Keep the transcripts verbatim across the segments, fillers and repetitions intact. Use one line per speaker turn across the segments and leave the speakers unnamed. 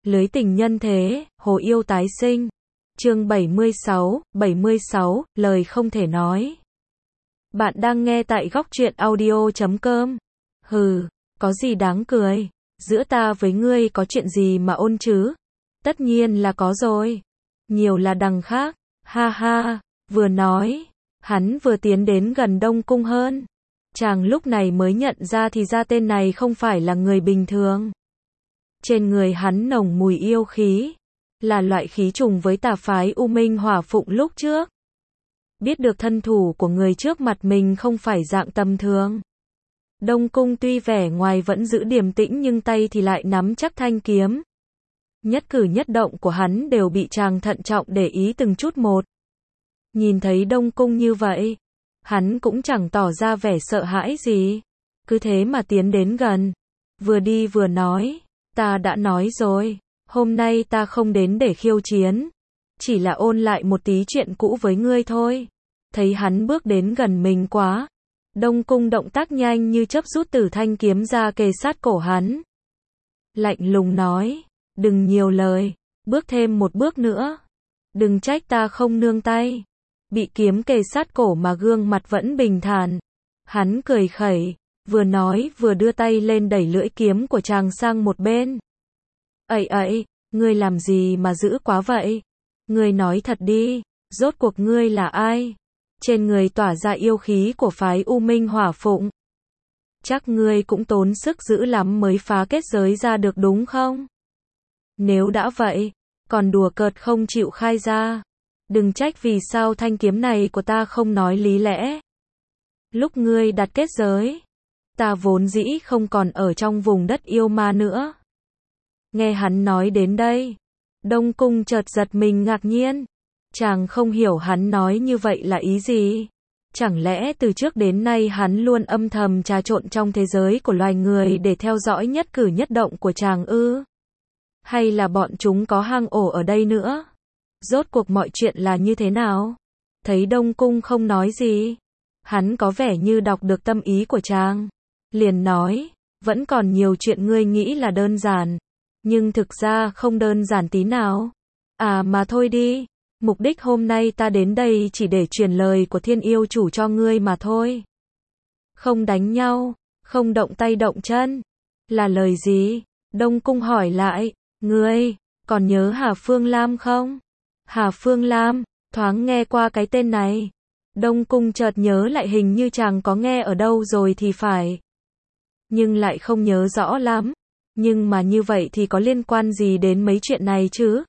Lưới tình nhân thế, hồ yêu tái sinh. Chương bảy mươi sáu, bảy mươi sáu, lời không thể nói. Bạn đang nghe tại góc truyện audio chấm com. Hừ, có gì đáng cười? Giữa ta với ngươi có chuyện gì mà ôn chứ? Tất nhiên là có rồi. Nhiều là đằng khác. Ha ha, vừa nói, hắn vừa tiến đến gần Đông Cung hơn. Chàng lúc này mới nhận ra thì ra tên này không phải là người bình thường. Trên người hắn nồng mùi yêu khí, là loại khí trùng với tà phái U Minh Hỏa Phụng lúc trước. Biết được thân thủ của người trước mặt mình không phải dạng tầm thường. Đông Cung tuy vẻ ngoài vẫn giữ điềm tĩnh nhưng tay thì lại nắm chắc thanh kiếm. Nhất cử nhất động của hắn đều bị chàng thận trọng để ý từng chút một. Nhìn thấy Đông Cung như vậy, hắn cũng chẳng tỏ ra vẻ sợ hãi gì. Cứ thế mà tiến đến gần. Vừa đi vừa nói, ta đã nói rồi, hôm nay ta không đến để khiêu chiến. Chỉ là ôn lại một tí chuyện cũ với ngươi thôi. Thấy hắn bước đến gần mình quá. Đông Cung động tác nhanh như chớp rút từ thanh kiếm ra kề sát cổ hắn. Lạnh lùng nói, đừng nhiều lời, bước thêm một bước nữa. Đừng trách ta không nương tay. Bị kiếm kề sát cổ mà gương mặt vẫn bình thản. Hắn cười khẩy, vừa nói vừa đưa tay lên đẩy lưỡi kiếm của chàng sang một bên. Ây ây, ngươi làm gì mà dữ quá vậy? Ngươi nói thật đi, rốt cuộc ngươi là ai? Trên người tỏa ra yêu khí của phái U Minh Hỏa Phụng. Chắc ngươi cũng tốn sức dữ lắm mới phá kết giới ra được đúng không? Nếu đã vậy, còn đùa cợt không chịu khai ra. Đừng trách vì sao thanh kiếm này của ta không nói lý lẽ. Lúc ngươi đặt kết giới, ta vốn dĩ không còn ở trong vùng đất yêu ma nữa. Nghe hắn nói đến đây, Đông Cung chợt giật mình ngạc nhiên. Chàng không hiểu hắn nói như vậy là ý gì. Chẳng lẽ từ trước đến nay hắn luôn âm thầm trà trộn trong thế giới của loài người để theo dõi nhất cử nhất động của chàng ư? Hay là bọn chúng có hang ổ ở đây nữa? Rốt cuộc mọi chuyện là như thế nào? Thấy Đông Cung không nói gì, hắn có vẻ như đọc được tâm ý của chàng. Liền nói, vẫn còn nhiều chuyện ngươi nghĩ là đơn giản, nhưng thực ra không đơn giản tí nào. À mà thôi đi, mục đích hôm nay ta đến đây chỉ để truyền lời của Thiên Yêu Chủ cho ngươi mà thôi. Không đánh nhau, không động tay động chân. Là lời gì? Đông Cung hỏi lại, ngươi, còn nhớ Hà Phương Lam không? Hà Phương Lam, thoáng nghe qua cái tên này. Đông Cung chợt nhớ lại hình như chàng có nghe ở đâu rồi thì phải. Nhưng lại không nhớ rõ lắm. Nhưng mà như vậy thì có liên quan gì đến mấy chuyện này chứ?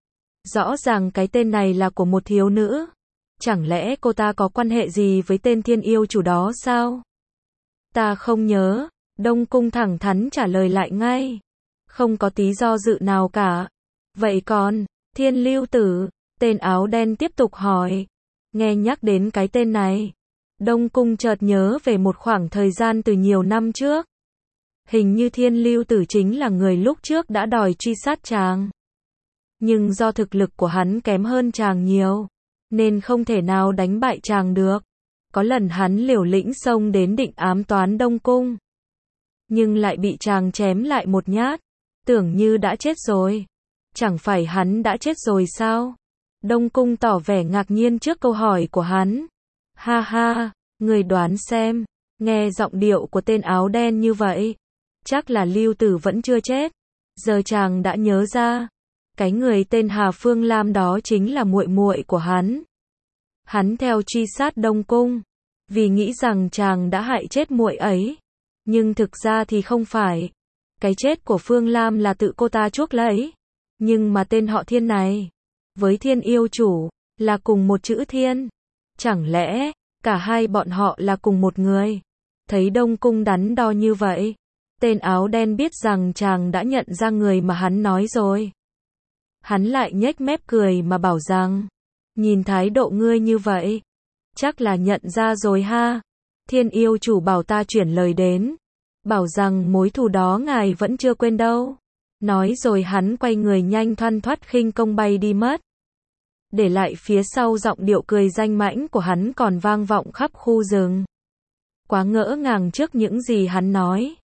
Rõ ràng cái tên này là của một thiếu nữ. Chẳng lẽ cô ta có quan hệ gì với tên Thiên Yêu Chủ đó sao? Ta không nhớ. Đông Cung thẳng thắn trả lời lại ngay. Không có tí do dự nào cả. Vậy còn, Thiên Lưu Tử, tên áo đen tiếp tục hỏi. Nghe nhắc đến cái tên này, Đông Cung chợt nhớ về một khoảng thời gian từ nhiều năm trước. Hình như Thiên Lưu Tử chính là người lúc trước đã đòi truy sát chàng. Nhưng do thực lực của hắn kém hơn chàng nhiều, nên không thể nào đánh bại chàng được. Có lần hắn liều lĩnh xông đến định ám toán Đông Cung, nhưng lại bị chàng chém lại một nhát, tưởng như đã chết rồi. Chẳng phải hắn đã chết rồi sao? Đông Cung tỏ vẻ ngạc nhiên trước câu hỏi của hắn. Ha ha, người đoán xem, nghe giọng điệu của tên áo đen như vậy, chắc là Lưu Tử vẫn chưa chết. Giờ chàng đã nhớ ra, cái người tên Hà Phương Lam đó chính là muội muội của hắn. Hắn theo truy sát Đông Cung, vì nghĩ rằng chàng đã hại chết muội ấy. Nhưng thực ra thì không phải. Cái chết của Phương Lam là tự cô ta chuốc lấy. Nhưng mà tên họ Thiên này, với Thiên Yêu Chủ, là cùng một chữ Thiên. Chẳng lẽ, cả hai bọn họ là cùng một người? Thấy Đông Cung đắn đo như vậy, tên áo đen biết rằng chàng đã nhận ra người mà hắn nói rồi. Hắn lại nhếch mép cười mà bảo rằng, nhìn thái độ ngươi như vậy, chắc là nhận ra rồi ha. Thiên Yêu Chủ bảo ta chuyển lời đến, bảo rằng mối thù đó ngài vẫn chưa quên đâu. Nói rồi hắn quay người nhanh thoăn thoắt khinh công bay đi mất. Để lại phía sau giọng điệu cười danh mãnh của hắn còn vang vọng khắp khu rừng. Quá ngỡ ngàng trước những gì hắn nói,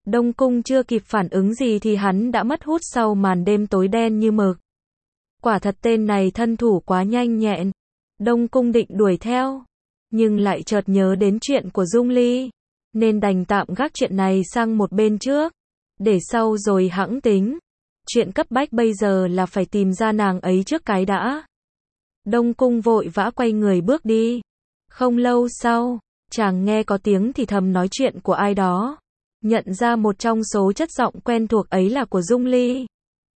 Đông Cung chưa kịp phản ứng gì thì hắn đã mất hút sau màn đêm tối đen như mực. Quả thật tên này thân thủ quá nhanh nhẹn. Đông Cung định đuổi theo, nhưng lại chợt nhớ đến chuyện của Dung Ly, nên đành tạm gác chuyện này sang một bên trước, để sau rồi hẵng tính. Chuyện cấp bách bây giờ là phải tìm ra nàng ấy trước cái đã. Đông Cung vội vã quay người bước đi. Không lâu sau, chàng nghe có tiếng thì thầm nói chuyện của ai đó. Nhận ra một trong số chất giọng quen thuộc ấy là của Dung Ly,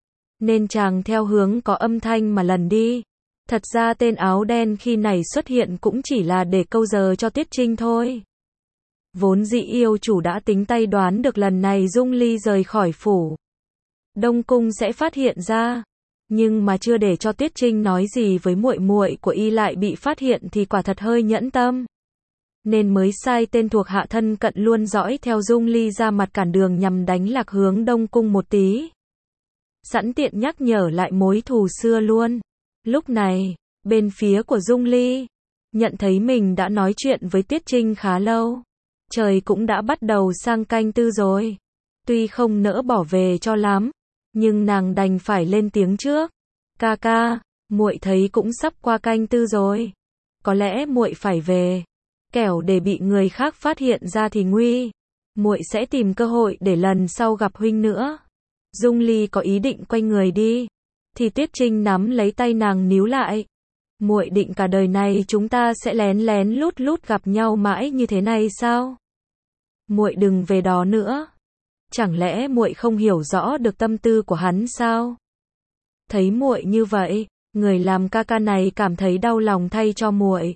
nên chàng theo hướng có âm thanh mà lần đi. Thật ra tên áo đen khi này xuất hiện cũng chỉ là để câu giờ cho Tiết Trinh thôi. Vốn dĩ yêu chủ đã tính tay đoán được lần này Dung Ly rời khỏi phủ, Đông Cung sẽ phát hiện ra, nhưng mà chưa để cho Tiết Trinh nói gì với muội muội của y lại bị phát hiện thì quả thật hơi nhẫn tâm, nên mới sai tên thuộc hạ thân cận luôn dõi theo Dung Ly ra mặt cản đường nhằm đánh lạc hướng Đông Cung một tí, sẵn tiện nhắc nhở lại mối thù xưa luôn. Lúc này, bên phía của Dung Ly, nhận thấy mình đã nói chuyện với Tiết Trinh khá lâu, trời cũng đã bắt đầu sang canh tư rồi. Tuy không nỡ bỏ về cho lắm, nhưng nàng đành phải lên tiếng trước. Ca ca, muội thấy cũng sắp qua canh tư rồi, có lẽ muội phải về, kẻo để bị người khác phát hiện ra thì nguy. Muội sẽ tìm cơ hội để lần sau gặp huynh nữa. Dung Ly có ý định quay người đi, thì Tiết Trinh nắm lấy tay nàng níu lại. Muội định cả đời này chúng ta sẽ lén lén lút lút gặp nhau mãi như thế này sao? Muội đừng về đó nữa. Chẳng lẽ muội không hiểu rõ được tâm tư của hắn sao? Thấy muội như vậy, người làm ca ca này cảm thấy đau lòng thay cho muội.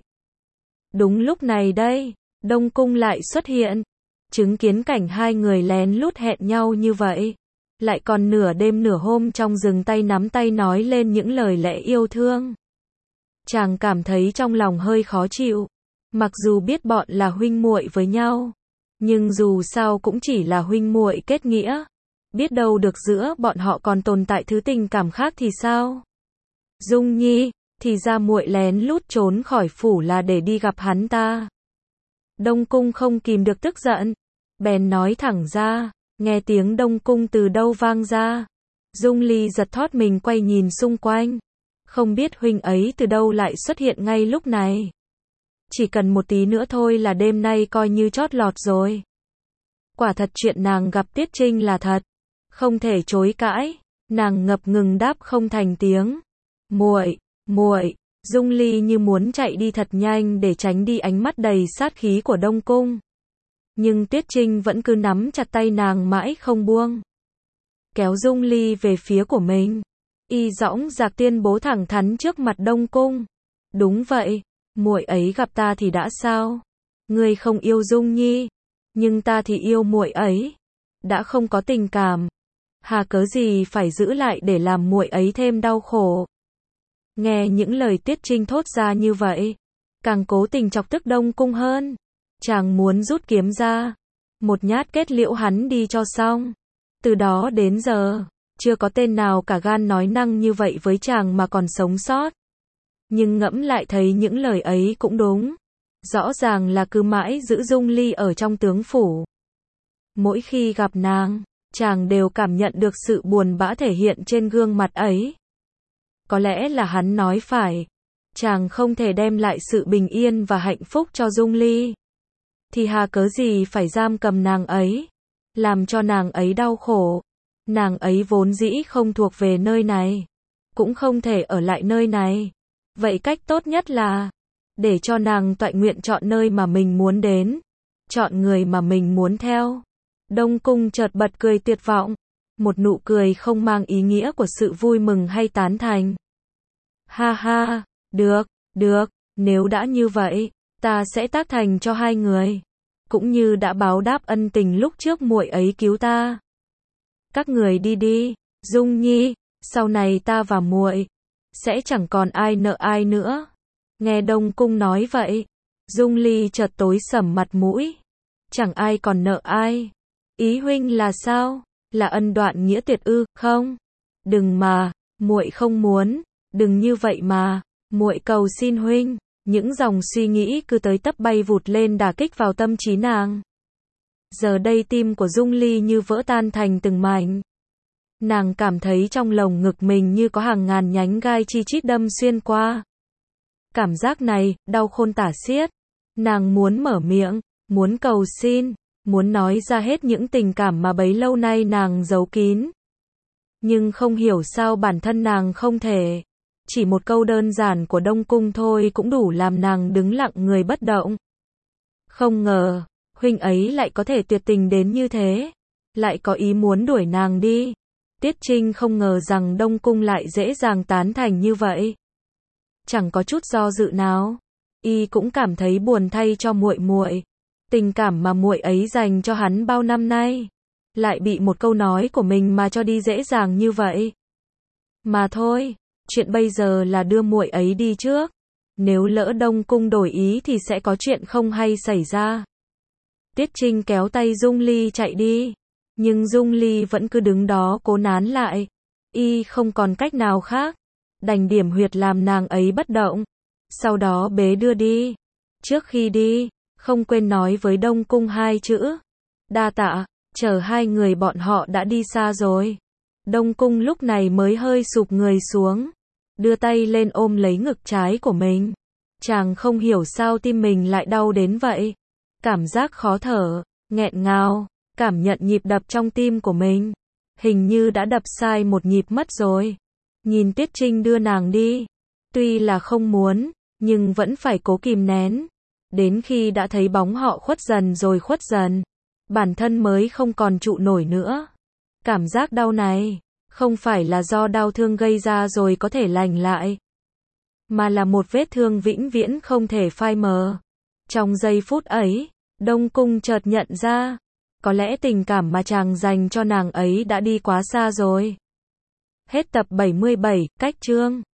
Đúng lúc này đây, Đông Cung lại xuất hiện, chứng kiến cảnh hai người lén lút hẹn nhau như vậy, lại còn nửa đêm nửa hôm trong rừng tay nắm tay nói lên những lời lẽ yêu thương. Chàng cảm thấy trong lòng hơi khó chịu, mặc dù biết bọn là huynh muội với nhau, nhưng dù sao cũng chỉ là huynh muội kết nghĩa, biết đâu được giữa bọn họ còn tồn tại thứ tình cảm khác thì sao? Dung Nhi, thì ra muội lén lút trốn khỏi phủ là để đi gặp hắn ta. Đông Cung không kìm được tức giận, bèn nói thẳng ra. Nghe tiếng Đông Cung từ đâu vang ra, Dung Ly giật thót mình quay nhìn xung quanh, không biết huynh ấy từ đâu lại xuất hiện ngay lúc này. Chỉ cần một tí nữa thôi là đêm nay coi như chót lọt rồi. Quả thật chuyện nàng gặp Tiết Trinh là thật, không thể chối cãi. Nàng ngập ngừng đáp không thành tiếng. Muội, muội. Dung Ly như muốn chạy đi thật nhanh để tránh đi ánh mắt đầy sát khí của Đông Cung. Nhưng Tiết Trinh vẫn cứ nắm chặt tay nàng mãi không buông, kéo Dung Ly về phía của mình. Y dõng dạc tuyên bố thẳng thắn trước mặt Đông Cung. Đúng vậy, muội ấy gặp ta thì đã sao? Ngươi không yêu Dung Nhi, nhưng ta thì yêu muội ấy. Đã không có tình cảm, hà cớ gì phải giữ lại để làm muội ấy thêm đau khổ. Nghe những lời Tiết Trinh thốt ra như vậy, càng cố tình chọc tức Đông Cung hơn. Chàng muốn rút kiếm ra, một nhát kết liễu hắn đi cho xong. Từ đó đến giờ, chưa có tên nào cả gan nói năng như vậy với chàng mà còn sống sót. Nhưng ngẫm lại thấy những lời ấy cũng đúng. Rõ ràng là cứ mãi giữ Dung Ly ở trong tướng phủ. Mỗi khi gặp nàng, chàng đều cảm nhận được sự buồn bã thể hiện trên gương mặt ấy. Có lẽ là hắn nói phải, chàng không thể đem lại sự bình yên và hạnh phúc cho Dung Ly, thì hà cớ gì phải giam cầm nàng ấy, làm cho nàng ấy đau khổ. Nàng ấy vốn dĩ không thuộc về nơi này, cũng không thể ở lại nơi này. Vậy cách tốt nhất là để cho nàng toại nguyện chọn nơi mà mình muốn đến, chọn người mà mình muốn theo. Đông Cung chợt bật cười tuyệt vọng, một nụ cười không mang ý nghĩa của sự vui mừng hay tán thành. Ha ha, được, được, nếu đã như vậy, ta sẽ tác thành cho hai người, cũng như đã báo đáp ân tình lúc trước muội ấy cứu ta. Các người đi đi, Dung Nhi, sau này ta và muội sẽ chẳng còn ai nợ ai nữa. Nghe Đông Cung nói vậy, Dung Ly chợt tối sầm mặt mũi. Chẳng ai còn nợ ai? Ý huynh là sao? Là ân đoạn nghĩa tuyệt ư? Không, đừng mà, muội không muốn, đừng như vậy mà, muội cầu xin huynh. Những dòng suy nghĩ cứ tới tấp bay vụt lên đả kích vào tâm trí nàng. Giờ đây tim của Dung Ly như vỡ tan thành từng mảnh. Nàng cảm thấy trong lồng ngực mình như có hàng ngàn nhánh gai chi chít đâm xuyên qua. Cảm giác này, đau khôn tả xiết. Nàng muốn mở miệng, muốn cầu xin, muốn nói ra hết những tình cảm mà bấy lâu nay nàng giấu kín. Nhưng không hiểu sao bản thân nàng không thể. Chỉ một câu đơn giản của Đông Cung thôi cũng đủ làm nàng đứng lặng người bất động. Không ngờ, huynh ấy lại có thể tuyệt tình đến như thế. Lại có ý muốn đuổi nàng đi. Tiết Trinh không ngờ rằng Đông Cung lại dễ dàng tán thành như vậy. Chẳng có chút do dự nào. Y cũng cảm thấy buồn thay cho muội muội. Tình cảm mà muội ấy dành cho hắn bao năm nay, lại bị một câu nói của mình mà cho đi dễ dàng như vậy. Mà thôi, chuyện bây giờ là đưa muội ấy đi trước. Nếu lỡ Đông Cung đổi ý thì sẽ có chuyện không hay xảy ra. Tiết Trinh kéo tay Dung Ly chạy đi. Nhưng Dung Ly vẫn cứ đứng đó cố nán lại. Y không còn cách nào khác. Đành điểm huyệt làm nàng ấy bất động. Sau đó bế đưa đi. Trước khi đi, không quên nói với Đông Cung hai chữ. Đa tạ, chờ hai người bọn họ đã đi xa rồi. Đông Cung lúc này mới hơi sụp người xuống. Đưa tay lên ôm lấy ngực trái của mình. Chàng không hiểu sao tim mình lại đau đến vậy. Cảm giác khó thở, nghẹn ngào, cảm nhận nhịp đập trong tim của mình. Hình như đã đập sai một nhịp mất rồi. Nhìn Tiết Trinh đưa nàng đi. Tuy là không muốn, nhưng vẫn phải cố kìm nén. Đến khi đã thấy bóng họ khuất dần rồi khuất dần. Bản thân mới không còn trụ nổi nữa. Cảm giác đau này, không phải là do đau thương gây ra rồi có thể lành lại. Mà là một vết thương vĩnh viễn không thể phai mờ. Trong giây phút ấy, Đông Cung chợt nhận ra. Có lẽ tình cảm mà chàng dành cho nàng ấy đã đi quá xa rồi. Hết tập bảy mươi bảy, cách chương.